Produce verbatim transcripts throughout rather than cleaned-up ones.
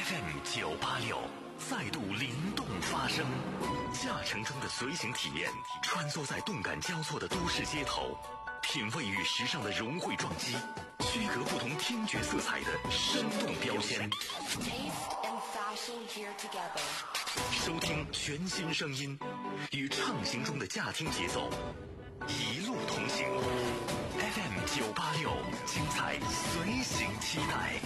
F M 九八六再度灵动发声，驾乘中的随行体验，穿梭在动感交错的都市街头，品味与时尚的融汇撞击，区隔不同听觉色彩的生动标签。收听全新声音，与畅行中的驾听节奏，一路同行。F M 九八六，精彩随行期待。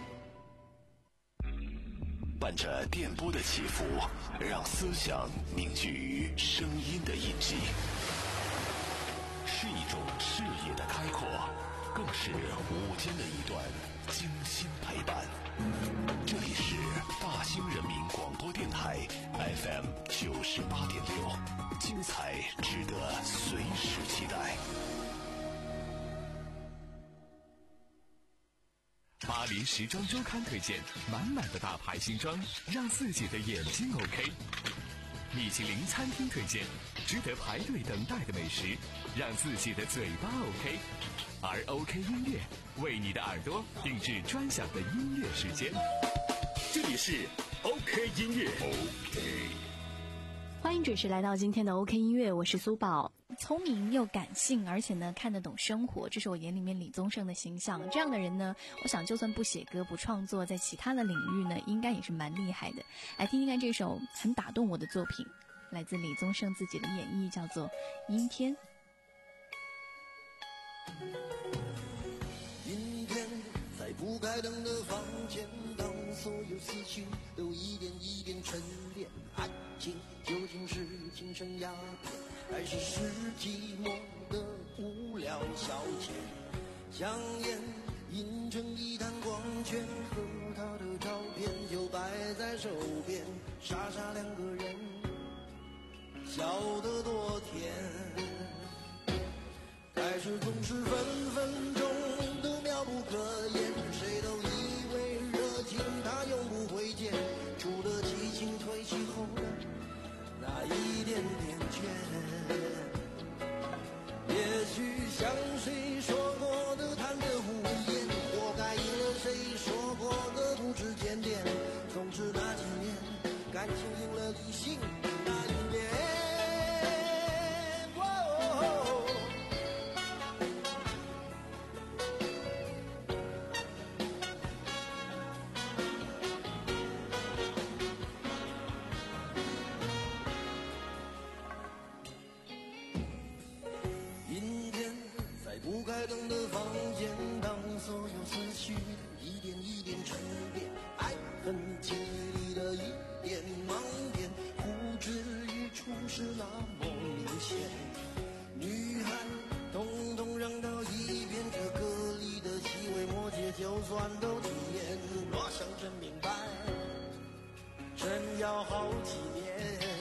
伴着电波的起伏，让思想凝聚于声音的印记，是一种视野的开阔，更是午间的一段精心陪伴。这里是大兴人民广播电台 F M 九十八点六，精彩值得随时期待。巴黎时装周刊推荐满满的大牌新装，让自己的眼睛 OK。米其林餐厅推荐值得排队等待的美食，让自己的嘴巴 OK。而 OK 音乐为你的耳朵定制专享的音乐时间。这里是 OK 音乐 OK。 欢迎准时来到今天的 OK 音乐，我是苏宝。聪明又感性，而且呢看得懂生活，这是我眼里面李宗盛的形象。这样的人呢，我想就算不写歌不创作，在其他的领域呢应该也是蛮厉害的。来听听看这首很打动我的作品，来自李宗盛自己的演绎，叫做《阴天》。 阴天，在不开灯的房间，当所有思绪都一点一点沉淀，爱情究竟是精神鸦片，还是是寂寞的无聊消遣？香烟印成一滩光圈，和他的照片就摆在手边，傻傻两个人笑得多甜。开始总是分分钟都妙不可言，谁都以为热情它永不会减，除了激情褪去后的那一点点倦。也许像谁说过的贪得无厌，活该应了谁说过的不知检点。总之那几年感情赢了理性那一边。不开灯的房间，当所有思绪一点一点沉淀，爱恨情里的一点盲点，呼之欲出是那么明显。女孩统统扔到一边，这歌里的细微末节就算都体验，若想真明白，真要好几年。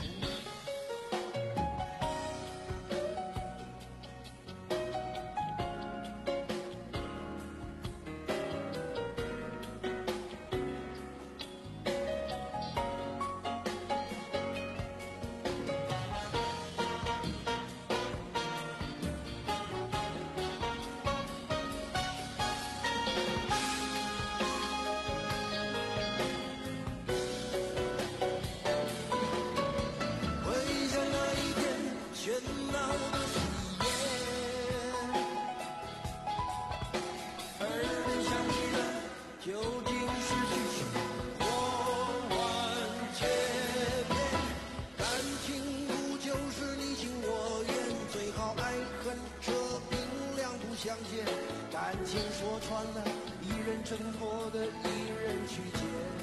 感情说穿了，一人挣脱的一人去捡。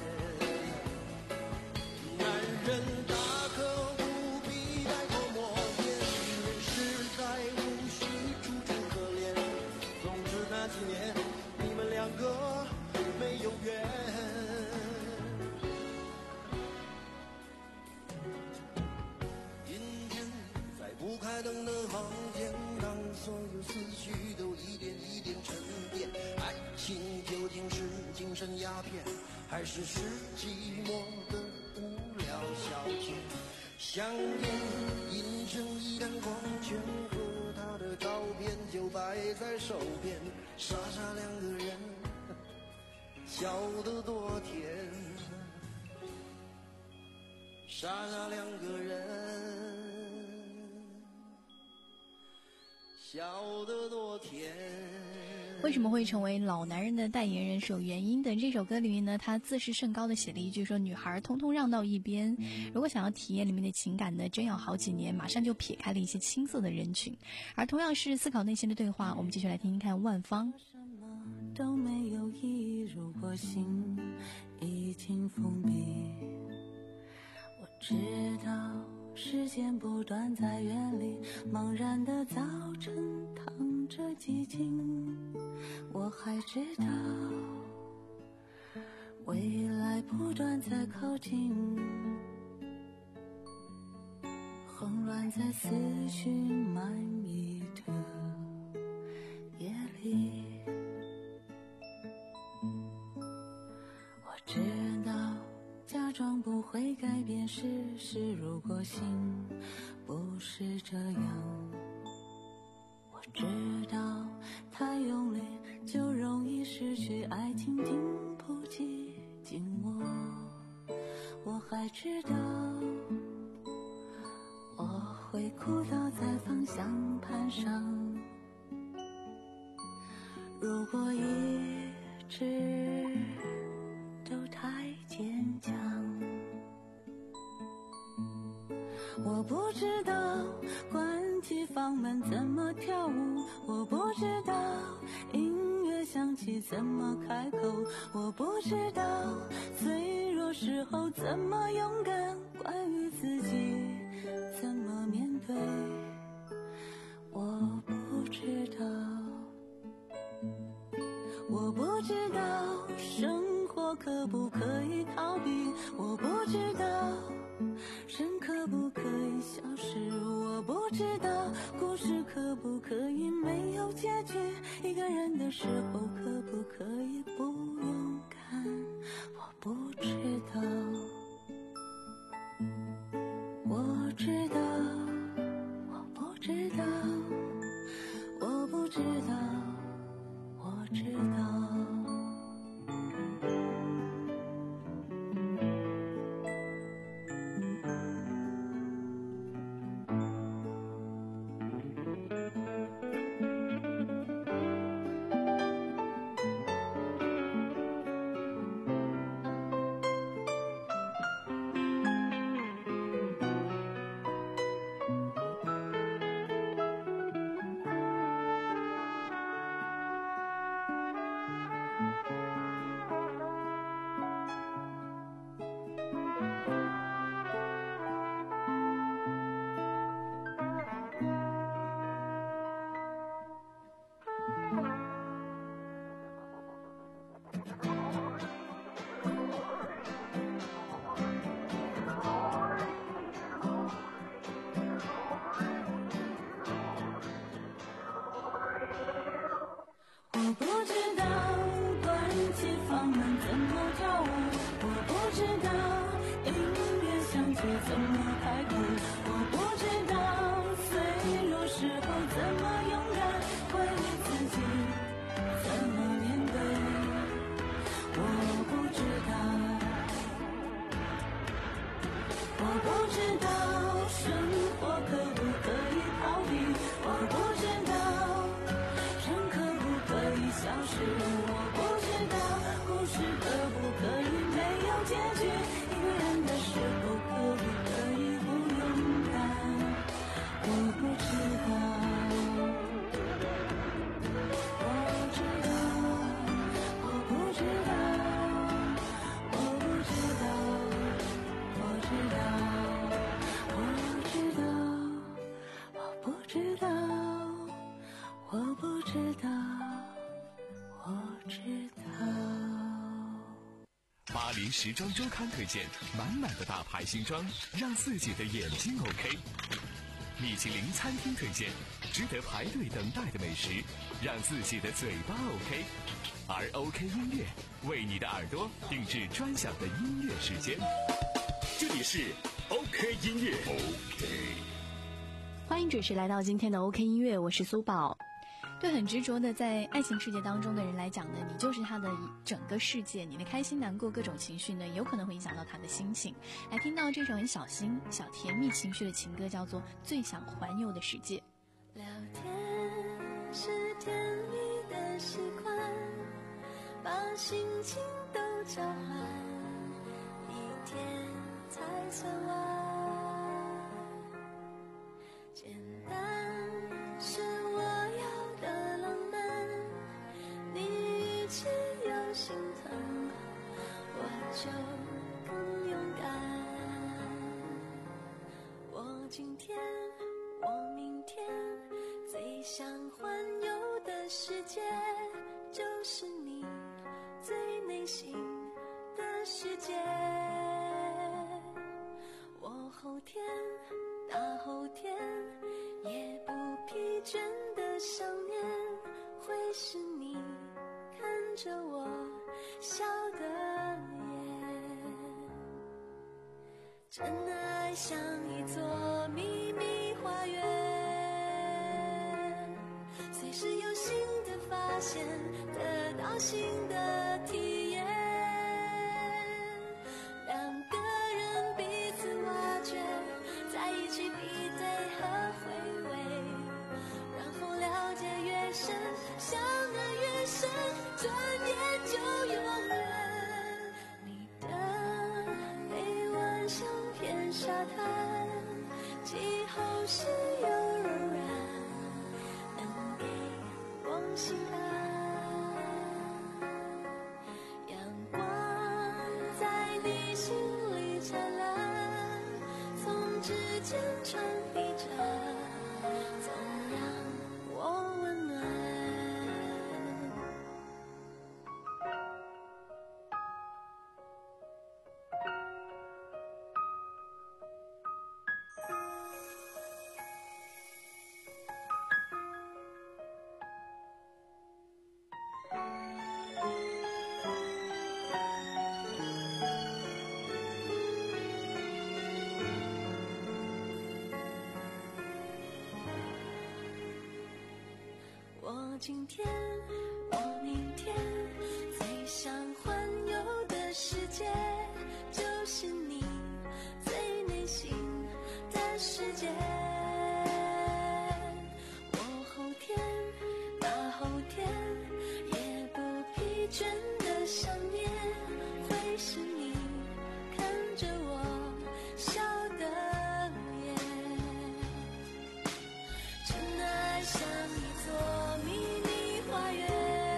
男人大可不必太过磨练，女人实在无需楚楚可怜。总之那几年你们两个没有缘。阴天，在不开灯的房间，当所有思绪都一点一点沉淀，爱情究竟是精神鸦片，还是是寂寞的无聊消遣？香烟印成一滩光圈，和他的照片就摆在手边，傻傻两个人笑得多甜，傻傻两个人，笑得多甜。 为什么会成为老男人的代言人是有原因的。这首歌里面呢，他自视甚高的写了一句说，女孩通通让到一边，如果想要体验里面的情感呢，真要好几年，马上就撇开了一些青涩的人群。而同样是思考内心的对话，我们继续来听听看万芳。 什么都没有意义，如果心已经封闭，我知道时间不断在远离，茫然的早晨淌着寂静，我还知道未来不断在靠近，慌乱在思绪满溢的夜里，我知道假装不会改变事实，如果心不是这样，我知道太用力就容易失去爱情，经不起紧握，我还知道我会哭倒在方向盘上，如果一直都太坚强，我不知道关起房门怎么跳舞，我不知道音乐响起怎么开口，我不知道脆弱时候怎么勇敢，关于自己怎么面对，我不知道，我不知道生活可不可以逃避，我不知道人可不可以消失，我不知道故事可不可以没有结局，一个人的时候可不可以不勇敢，我不知道，我知道，我不知道，我不知道，我知道。我不知道关起房门怎么跳舞，我不知道音乐响起怎么开口，我不知道脆弱时候怎么勇敢，关于自己怎么面对，我不知道，我不知道生活可不可以逃避，我不知道人可不可以消失，我不知道故事可不可以没有结局，一个人的时候可不可以不勇敢，我不知道，我知道，我不知道，我不知道，我知道，我知道，我不知道，我不知道，我知道。 巴黎时装周刊推荐满满的大牌新装，让自己的眼睛 OK。米其林餐厅推荐值得排队等待的美食，让自己的嘴巴 OK。而 OK 音乐为你的耳朵定制专享的音乐时间。这里是 OK 音乐 OK。 欢迎准时来到今天的 OK 音乐，我是苏宝。 对很执着的在爱情世界当中的人来讲呢，你就是他的整个世界，你的开心难过各种情绪呢，有可能会影响到他的心情。来听到这首很小心小甜蜜情绪的情歌，叫做《最想环游的世界》。 聊天是甜蜜的习惯，把心情都交换，一天才算完。简单是我要的浪漫，你语气有心疼，我就更勇敢。我今天，我明天，最想环游的世界，就是你最内心的世界。我后天，大后天，也不疲倦的想念，会是你看着我笑的眼。真爱像一座秘密花园，随时有新的发现，得到新的体验，两个人彼此挖掘，在一起比对和回味，然后了解越深，相爱越深，转眼就永远。你的臂弯像片沙滩，季候是又柔软，能给光心安。阳光在你心里灿烂，从指尖传递着，总让我温暖。我今天，我明天，最想环游的世界，就是你最内心的世界。我后天，大后天，也不疲倦的想念，会是你看着我笑的眼。真爱像一座秘密花园，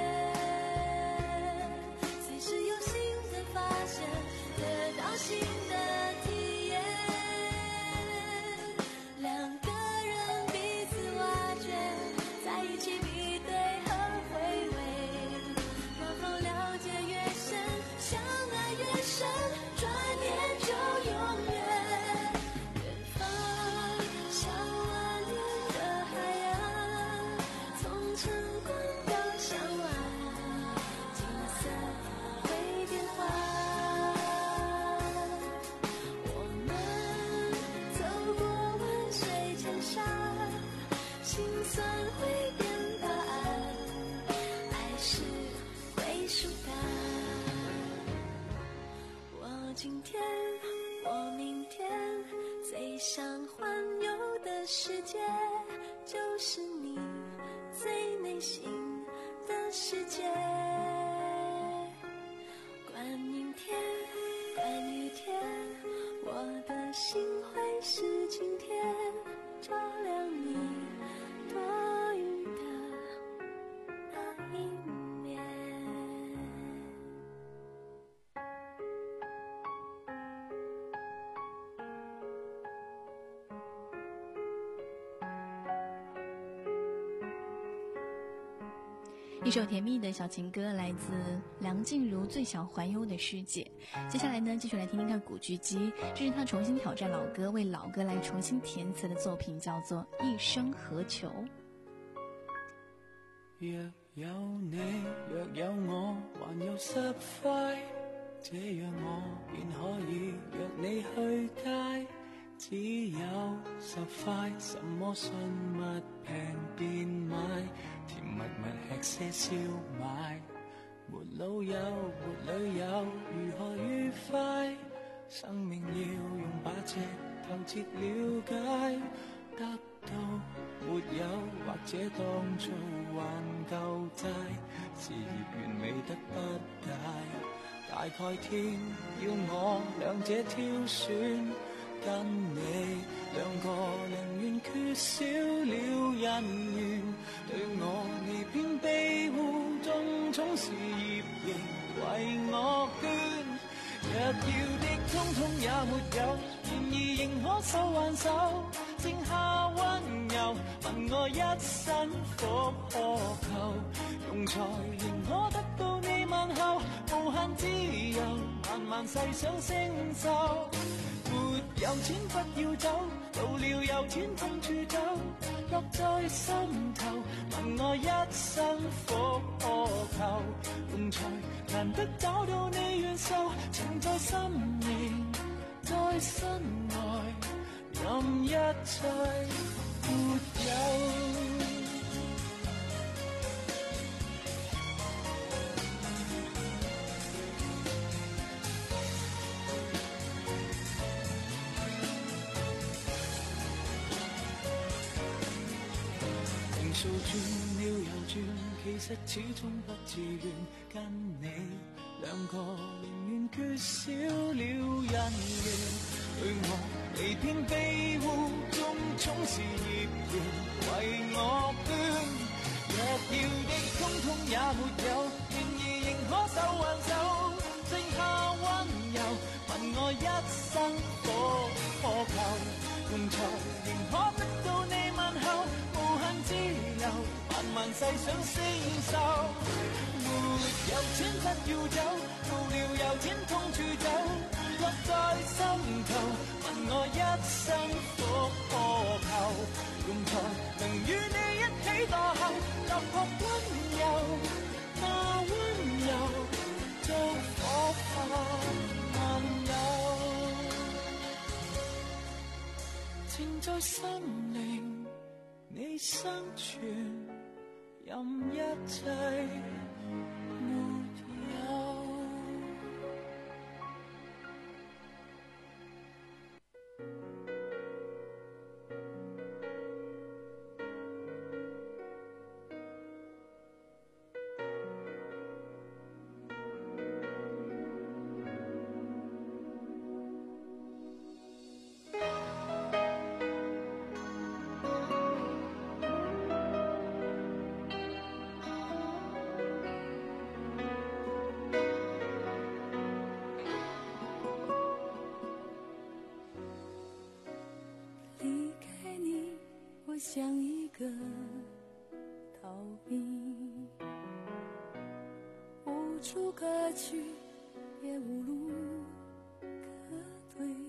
随时有新的发现，得到新的体验，两个人彼此挖掘，在一起比对和回味，然后了解越深，相爱越深，转眼就永远。远方像蜿蜒的海洋，从晨光到向晚，景色会变化。我们走过万水千山，心酸会变答案，爱是归属感。我今天，我明天，最想环游的世界，就是你最内心的世界。管阴天，管雨天，我的心会是晴天，照亮你多云的那一面。 一首甜蜜的小情歌，来自梁静茹《最想环游的世界》。接下来呢，继续来听听看古巨基，这是他重新挑战老歌，为老歌来重新填词的作品，叫做《一生何求》。 若有你，若有我，還有十塊，這樣我便可以約你去街。 只有十塊，什麼信物平便買，甜蜜蜜吃些燒賣，沒老友沒女友，如何愉快？生命要用把尺透徹了解，得到沒有，或者當做還舊債，事業完美得不解，大概天要我兩者挑選，跟你兩個寧願缺少了人緣，對我你偏庇護，種種事業仍為我捐，若要的通通也沒有，然而仍可手挽手，剩下溫柔，問我一生復何求，用才仍可得到你問候，無限自由，慢慢細想承受，沒有錢不要走，到了有錢痛處走，落在心頭，問我一生復何求，用才難得找到你願受，情在心靈，在身外，任一切沒有。數轉了又轉，其實始終不自願，跟你兩個寧願缺少了人緣，對我離偏庇護，種種事業仍為我捐，若要的通通也沒有，然而仍可手挽手，剩下溫柔，問我一生復何求，用才仍可得到你問候，無限自由，慢慢細想承受，沒有錢不要走，到了有錢痛處走，落在心頭，問我一生復何求，用才能與你一起墮後，落魄溫柔，那溫柔像火花漫遊，情在心靈，你生存任一切沒有。 像一个逃兵，无处可去，也无路可退。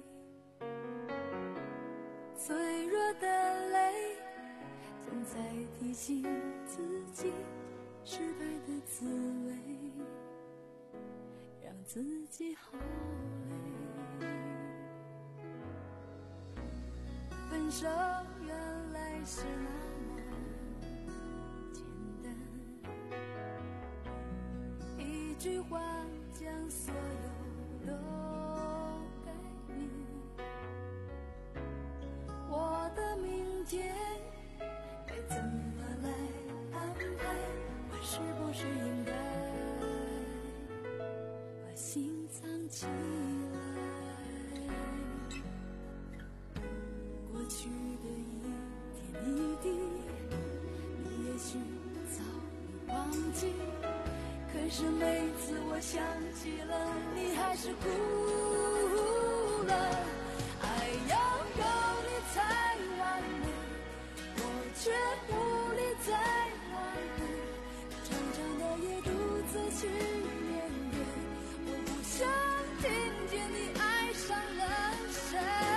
脆弱的泪，总在提醒自己失败的滋味，让自己好累。分手原来是那么简单，一句话将所有都改变。我的明天该怎么来安排？我是不是应该把心藏起来？过去的一点一滴，你也许早已忘记，可是每次我想起了，你还是哭了。爱要有你才完美，我却无力再完美，长长的夜独自去面对，我不想听见你爱上了谁。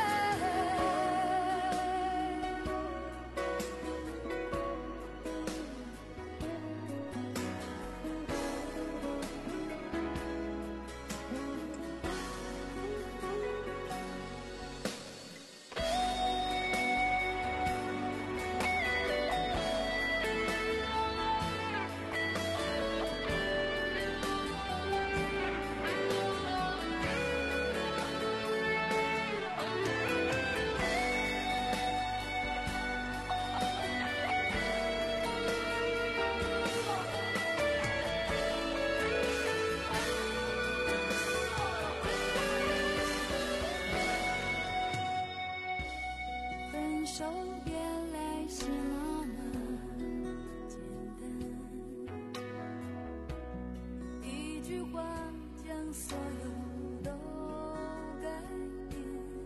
有都改变，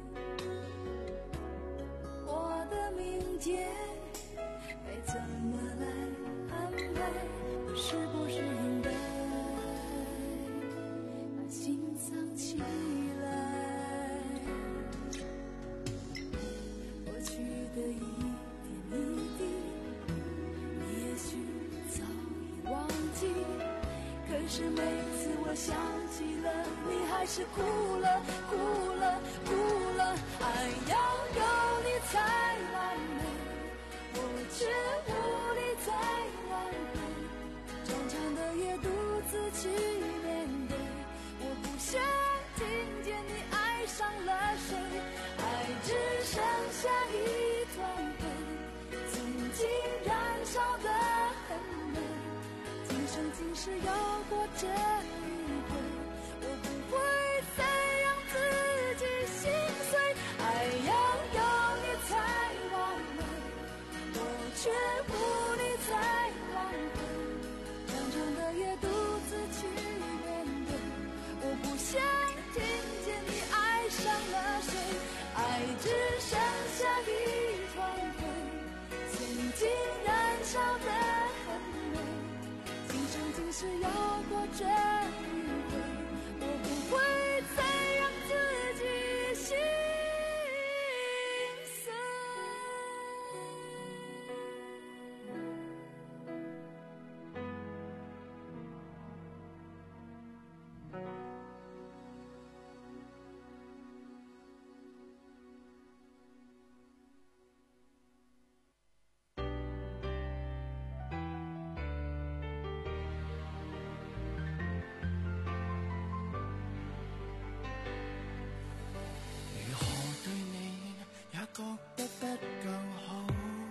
我的明天该怎么来安排？是不是应该把心藏起来？过去的一点一滴，你也许早已忘记，可是每次我想起了，你还是哭了，哭了，哭了。爱要有你才完美，我却无力再挽回，长长的夜独自去面对，我不想听见你爱上了谁，爱只剩下一团灰，曾经燃烧得很美，今生今世要过这一回，我不会再让自己心碎，爱要有你才完美，我却无力再挽回，长长的夜独自去面对，我不想听见你爱上了谁，爱只剩下一团灰，曾经燃烧得很美，今生今世要过这一回，我不会再让自己心碎。 如何對你也覺得不夠好，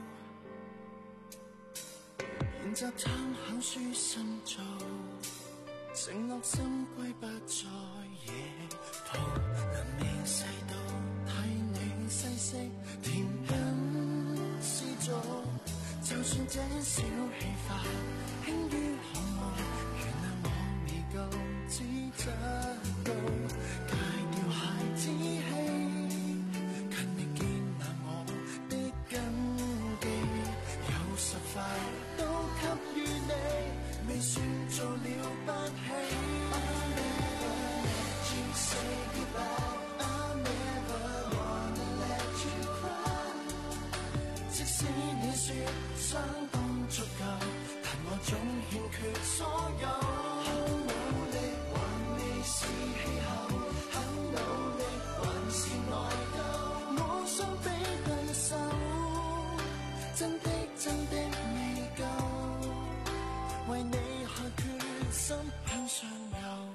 練習參考書生做，承諾心歸不再野兔，能未細到替你細息甜品試做，就算這小氣化輕於項目，原諒我未夠資質高，戒掉孩子氣，勤力建立我的根基，有十塊都給予你，未算做了不起。I never let you say goodbye, I never wanna let you cry， 即使你說相當足夠，但我總欠缺所有。很努力還未是氣候，很努力還是內疚，我想比對手，真的真的未夠，為你下決心向上游。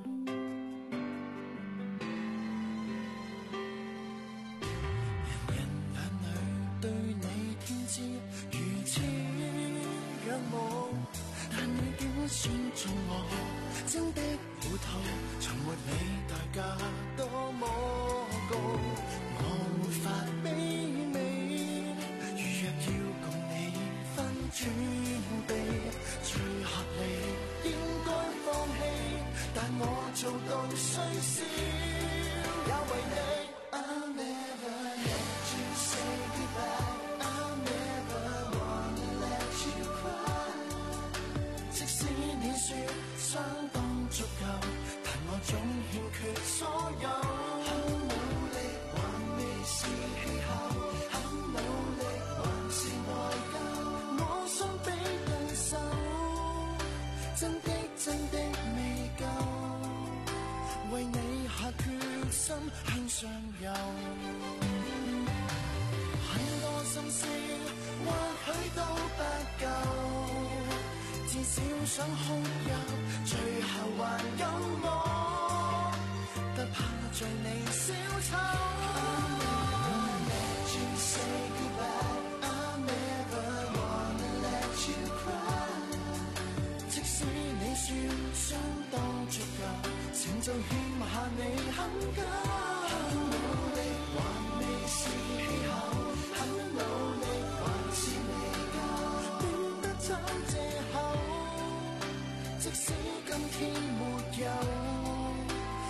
人人眼裏對你天知如此仰慕，但你點選中我，真的糊塗，從沒理代價多麼高，我沒法媲美，如若要共你分轉地，最合理應該放棄，但我做到雖小也為你。I'll never let you say goodbye, I'll never wanna let you cry， 即使你說相當足夠，但我總欠缺所有。很努力還未是氣候，很努力還是內疚，我想比對手，真的真的未夠，為你下決心向上游。很多心思或許都不夠，至少想哭泣，最後還有我，不怕像你小丑。I'll never let you say goodbye, I'll never wanna let you cry， 即使你說相當足夠，情就欠下你很久。很努力還未是氣候，很努力還是未夠，變得找借口，即使今天沒有，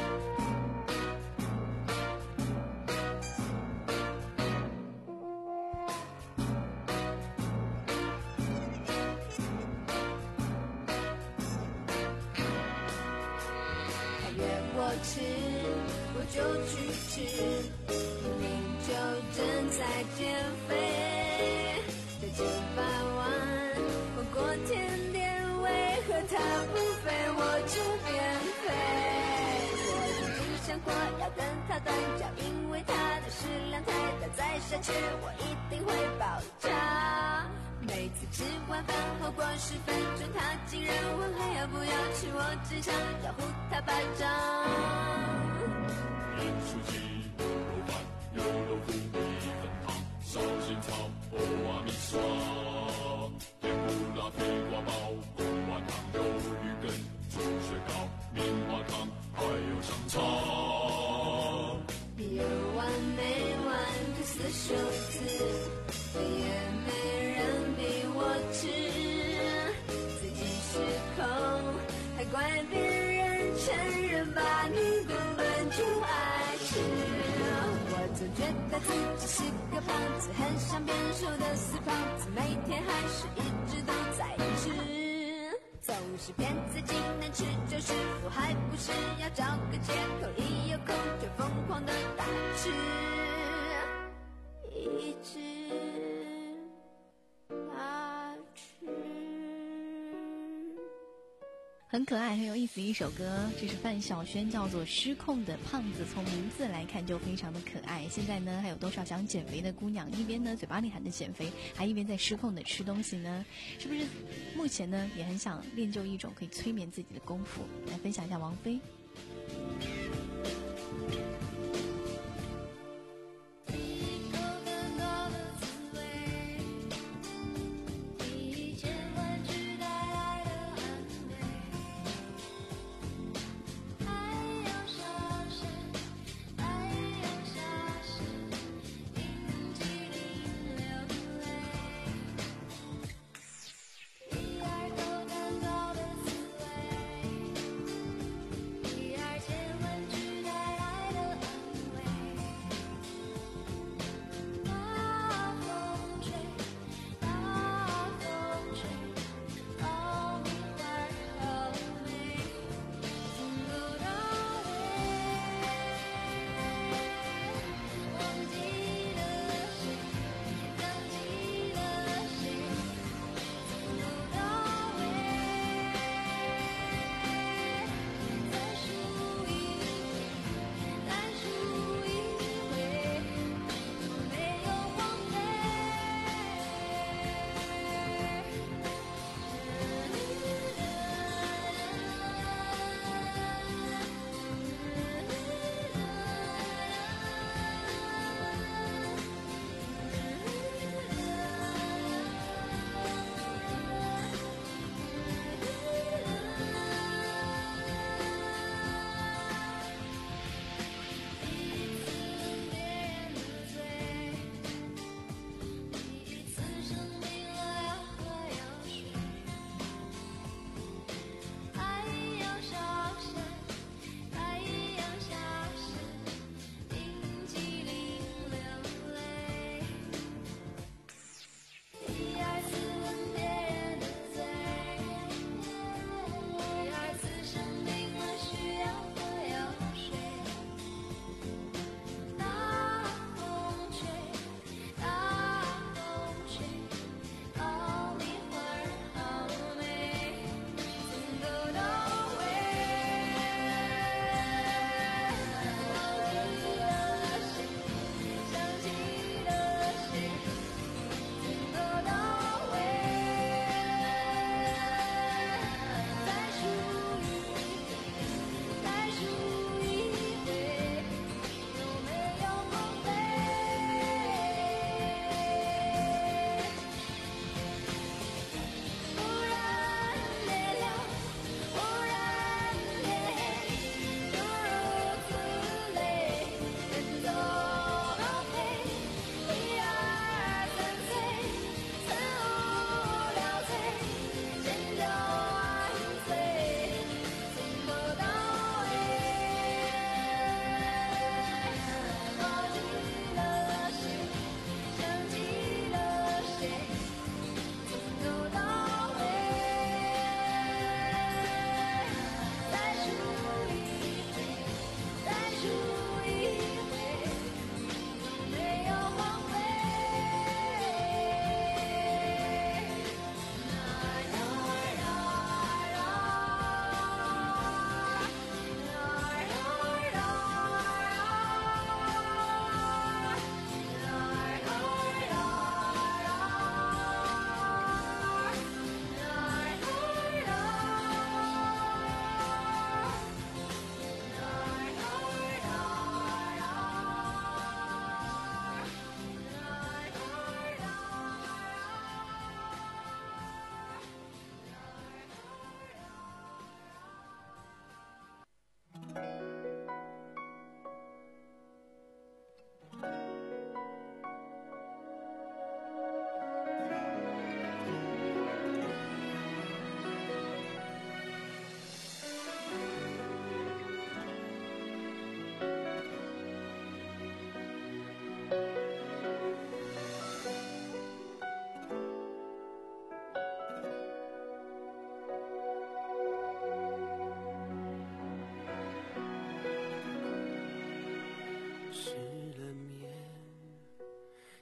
吃，我就去吃。明明就正在减肥，在减法完火锅甜点，为何它不肥我就变肥？我曾经想过要跟它断交，因为它的食量太大，再下去我一定会爆炸。每次吃完饭后过十分钟，他竟然问还要不要吃，我只想要呼他巴掌。 盐酥鸡、牛肉饭、油豆腐、米粉汤、烧仙草、欧阿米刷、甜不辣、皮瓜包、贡丸汤、鱿鱼羹、猪血糕、棉花糖，还有香肠。 有完没完的死数字，也没人逼我吃，自己失控，还怪别人承认吧，你根本就爱吃。我总觉得自己是个胖子，很想变瘦的死胖子，每天还是一直都在吃，总是骗自己能吃就是福，还不是要找个借口，一有空就疯狂的大吃，一直大吃。 很可爱很有意思的一首歌，这是范晓萱，叫做《失控的胖子》，从名字来看就非常的可爱。现在呢，还有多少想减肥的姑娘，一边呢嘴巴里喊着减肥，还一边在失控的吃东西呢？是不是目前呢也很想练就一种可以催眠自己的功夫？来分享一下王菲。 一二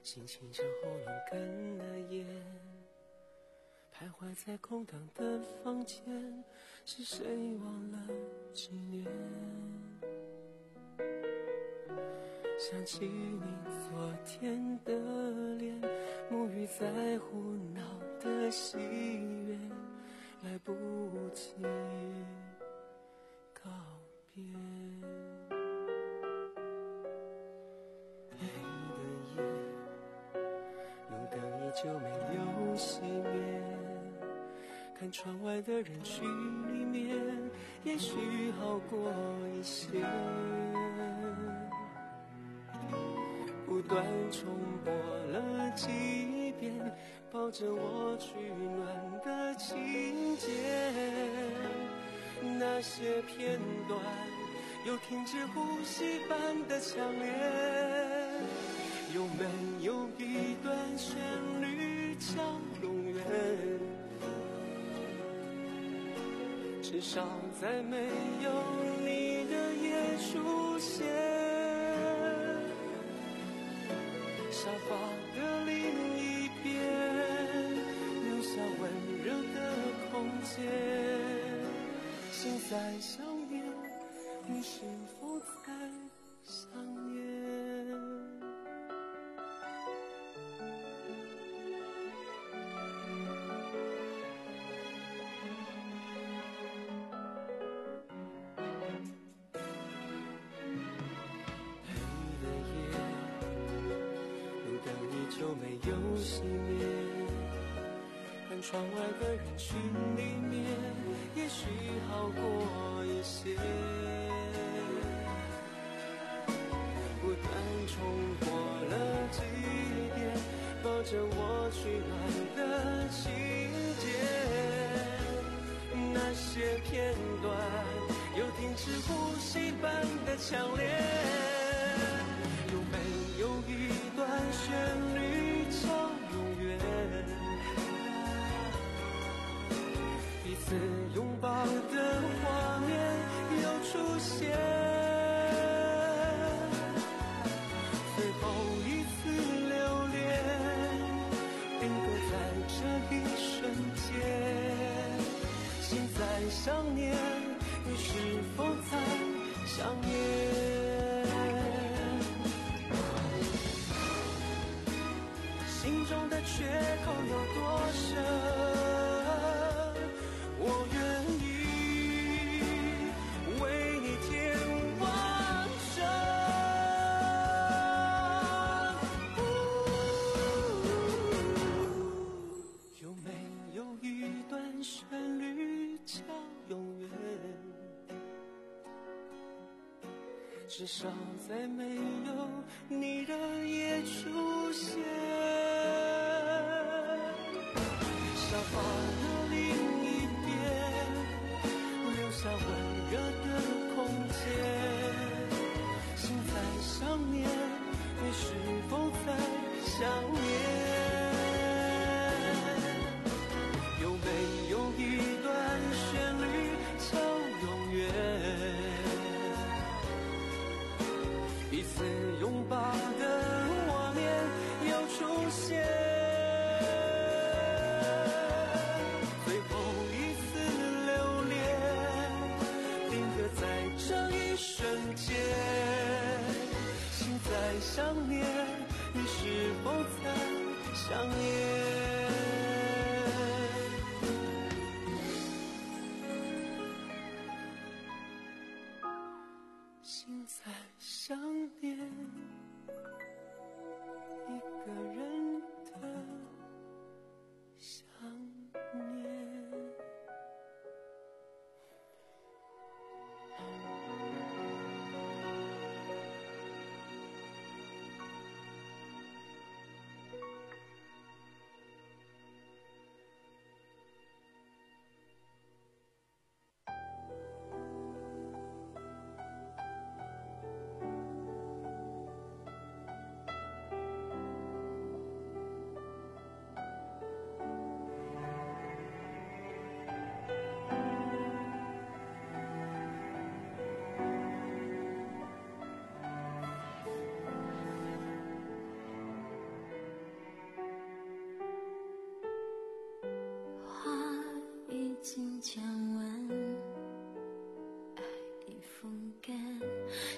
心情像喉咙干了眼，徘徊在空荡的房间，是谁忘了纪念？想起你昨天的脸，沐浴在胡闹的喜悦，来不及告别。黑的夜，路灯依旧没有熄灭，看窗外的人群里面，也许好过一些。不断重播了几遍，抱着我取暖的情节，那些片段有停止呼吸般的强烈，有没有一段旋律叫永远？至少在没有你的夜出现，沙发的另一边，留下温热的空间。心在想念，你是否在想念？就没有熄灭，看窗外的人群里面，也许好过一些。不断重播了几遍，抱着我取暖的情节，那些片段有停止呼吸般的强烈，有没有一段旋律叫永远？彼此拥抱的画面又出现，最后一次留恋定格在这一瞬间。心在想念，你是否在想念？心中的缺口有多深，我愿意为你填完整。有没有一段旋律叫永远？至少在没有你的夜出现，沙发的另一边，留下温热的空间。心在想念，你是否在想念？有没有一段旋律叫永远？彼此拥抱的画面又出现，最后一次留恋定格在这一瞬间。心在想念，你是否在想念？心在想念一个人的想念。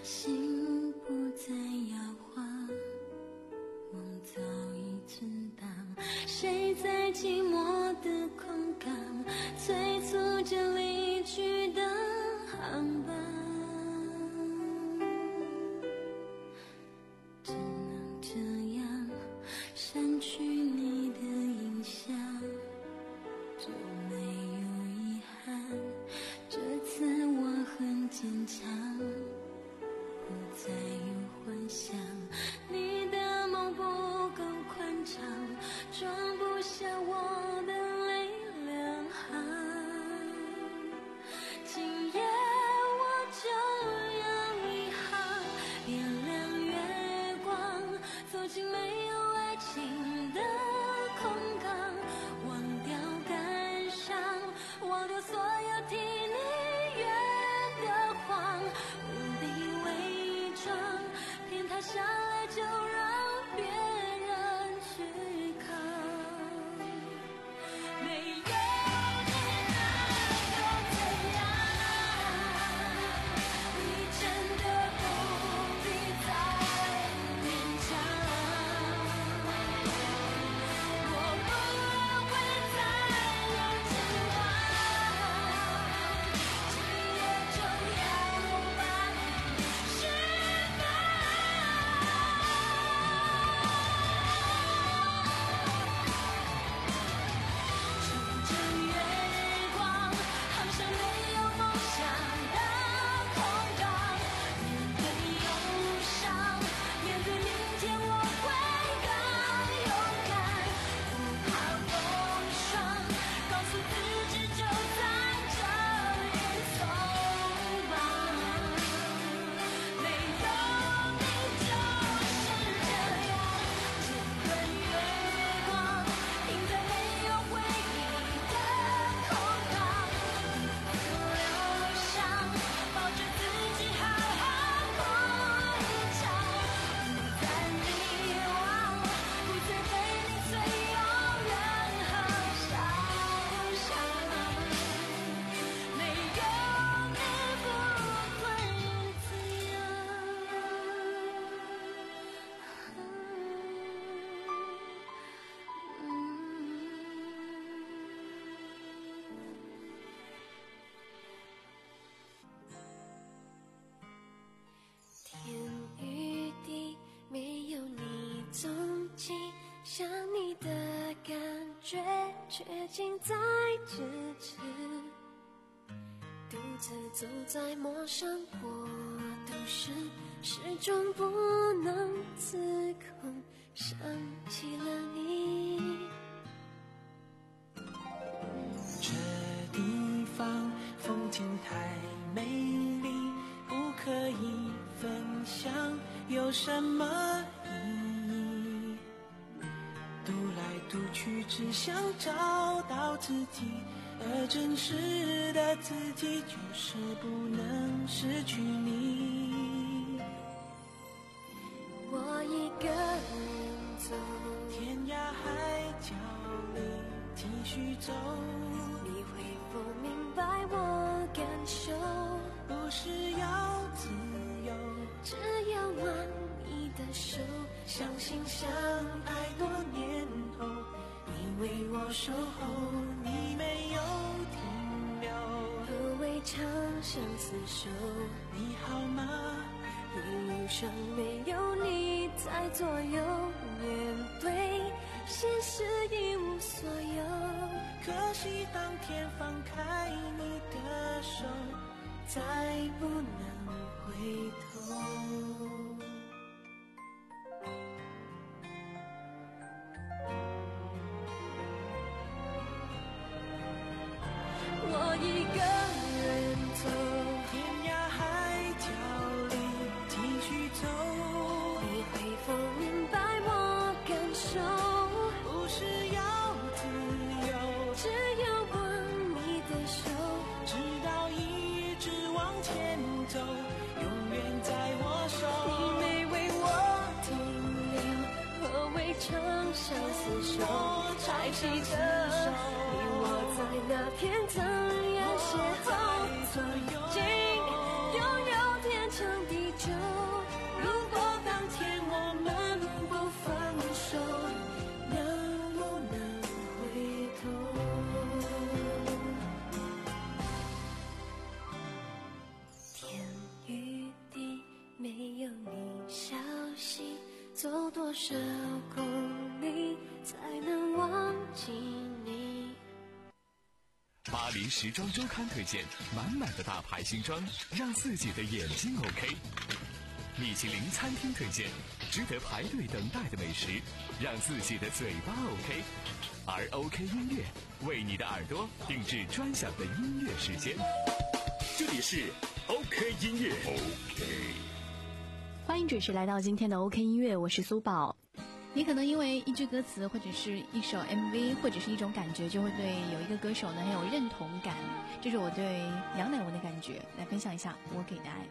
心不再摇晃，梦早已存档。谁在寂寞的空港催促着离去的航班？只能这样删去你的印象，就没有遗憾。这次我很坚强，不再有幻想。你的梦不够宽敞，装不下我的泪两行。今夜我这样一行，点亮月光，走进没有爱情的空港，忘掉感伤，忘掉所有替你圆的谎，不必伪装，骗他下来就让别人去扛。没有你那又怎样？你真的不必再勉强，我不会再有指望，今夜就要把你释乘着月光，航向没有梦想的空港，面对忧伤，面对明天我会更勇敢，不怕风霜，告诉自己就在这里走吧。没有你就是这样，这轮月光停在没有回忆的空港，流伤，抱着自己好好过一场，不再迷惘，不再被你随永远和想象。没有你不会怎样。天与地没有你踪迹，想你的感觉却近在咫尺，独自走在陌生国度时，始终不能自控想起了你。 这地方风景太美丽，不可以分享，有什么意义？读来读去，只想找到自己，而真实的自己就是不能失去你。 我一个人走， 天涯海角里继续走， 你会否明白我感受？ 不是要自由， 只要握你的手， 相信相爱多年后，你为我守候，你没有停留。 何谓长相厮守？ 你好吗？ 一路上没有你在左右，面对现实一无所有。 可惜当天放开你的手，再不能回头。 我一个人走， 天涯海角里继续走， 你会否明白我感受？ 不是要自由， 只要握你的手， 直到一直往前走，永远在我手。 你没为我停留，何谓长相厮守？还记得你我在那片曾缘邂逅，曾经拥有天强地久。如果当天我们不分手，能不能回头？天与地没有你消息，走多少公里才能忘记你？ 巴黎时装周刊推荐满满的大牌新装，让自己的眼睛 OK。米其林餐厅推荐值得排队等待的美食，让自己的嘴巴 OK。而 OK 音乐为你的耳朵定制专享的音乐时间。 这里是 OK 音乐 OK。 欢迎准时来到今天的 OK 音乐，我是苏宝。你可能因为一句歌词或者是一首 M V 或者是一种感觉，就会对有一个歌手呢很有认同感，这是我对杨乃文的感觉。来分享一下我给的爱。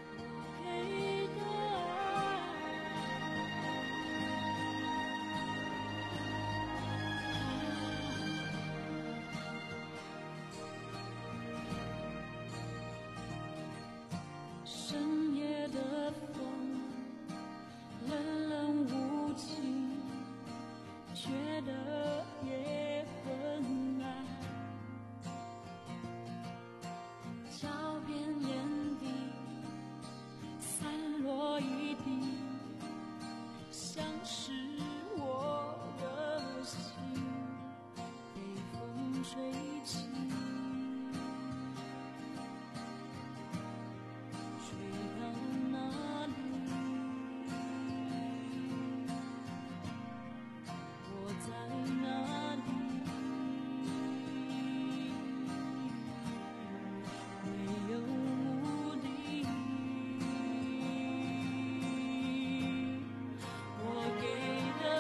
深夜的风冷冷无情，觉得也很难。脚边眼底散落一地，像是我的心被风吹起。我给的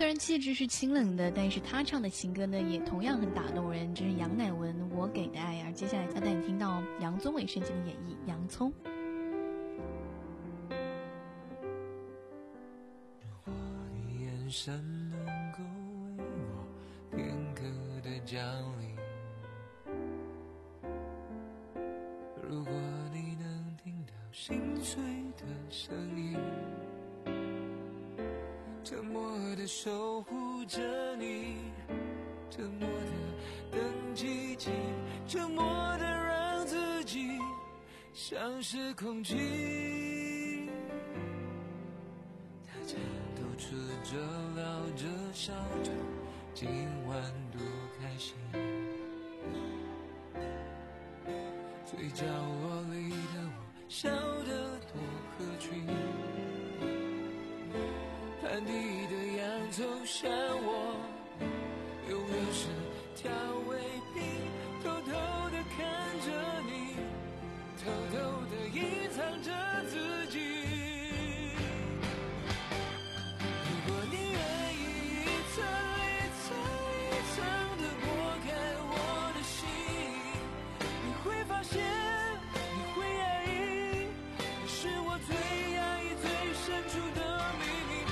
虽然气质是清冷的，但是他唱的情歌呢，也同样很打动人。这是杨乃文《我给的爱》，而接下来要带你听到杨宗纬深情的演绎《洋葱》。 如果你眼神能够为我片刻的降临，如果你能听到心碎的声音，沉默地守护着你，沉默地等奇迹，沉默地让自己像是空气。大家都吃着聊着笑着，今晚多开心，最角落里的我笑得多合群，盘底的洋葱像我，永远是调味品，偷偷地看着你，偷偷地隐藏着自己。如果你愿意一层一层一层地剥开我的心，你会发现你会压抑，你是我最压抑最深处的秘密。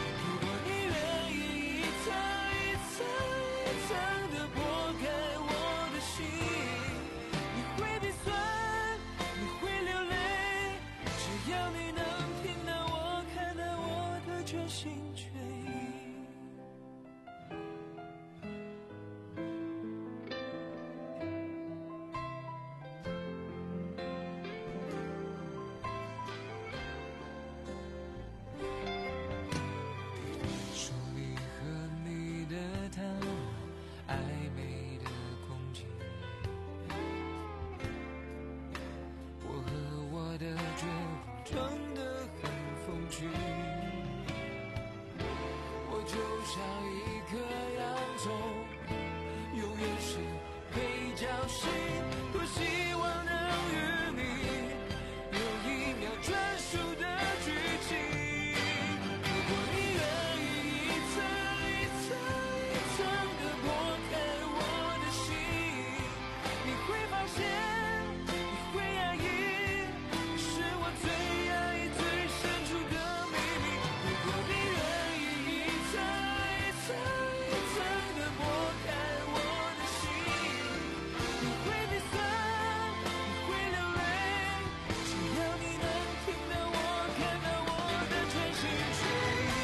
就像一颗洋葱，永远是配角戏，多希望能与你有一秒专属的剧情。如果你愿意一层一层一层地剥开我的心，你会发现你会压抑，是我最压抑最深处的秘密。如果你愿意一层一层一层地剥开我的心，你会鼻酸，你会流泪，只要你能听到我，看到我的全心全意。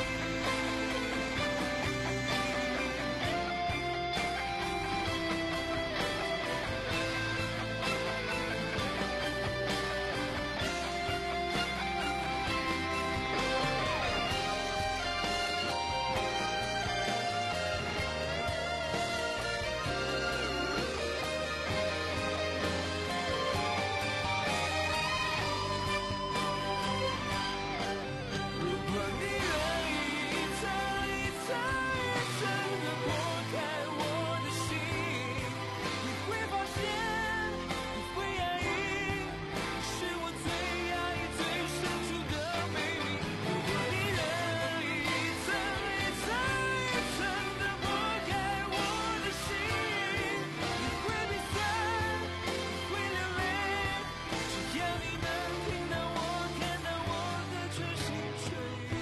如果你愿意一层一层一层地剥开我的心，你会发现你会压抑，是我最压抑最深处的秘密。如果你愿意一层一层一层地剥开我的心，你会鼻酸，你会流泪，只要你能听到我，看到我的全心全意。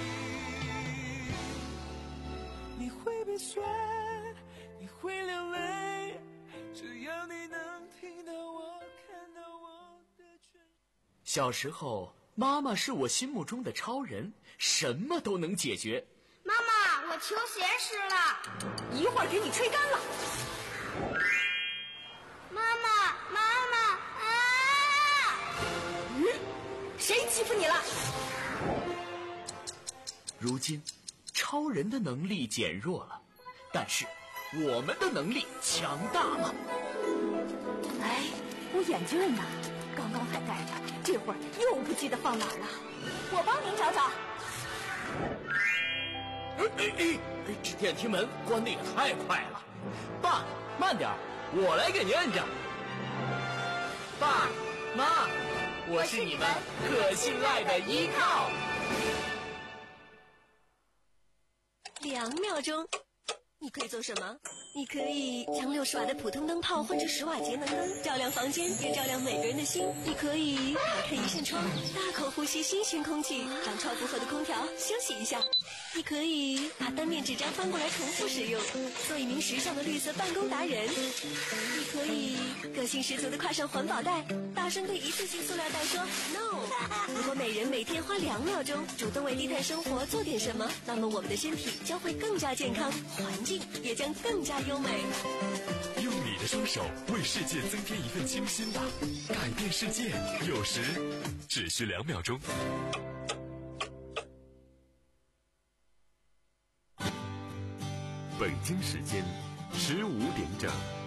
你会鼻酸，你会流泪，只要你能听到我，看到我的全。 小时候，妈妈是我心目中的超人，什么都能解决。 妈妈，我球鞋湿了。 一会儿给你吹干了。 妈妈，妈妈啊！ 嗯，谁欺负你了？ 如今，超人的能力减弱了，但是我们的能力强大了。 哎，我眼镜呢？刚刚才戴的，这会儿又不记得放哪儿了。我帮您找找。 哎哎哎！这电梯门关得也太快了。爸，慢点，我来给您摁着。爸妈，我是你们可信赖的依靠。 连两秒钟。你可以做什么？你可以将六十瓦的普通灯泡换成十瓦节能灯，照亮房间，也照亮每个人的心。你可以打开一扇窗，大口呼吸新鲜空气，让超负荷的空调休息一下。你可以把单面纸张翻过来重复使用，做一名时尚的绿色办公达人。你可以个性十足的挎上环保袋，大声对一次性塑料袋说 no。 如果每人每天花两秒钟主动为低碳生活做点什么，那么我们的身体将会更加健康，环境也将更加优美。 用你的双手为世界增添一份清新吧，改变世界有时只需两秒钟。北京时间十五点整。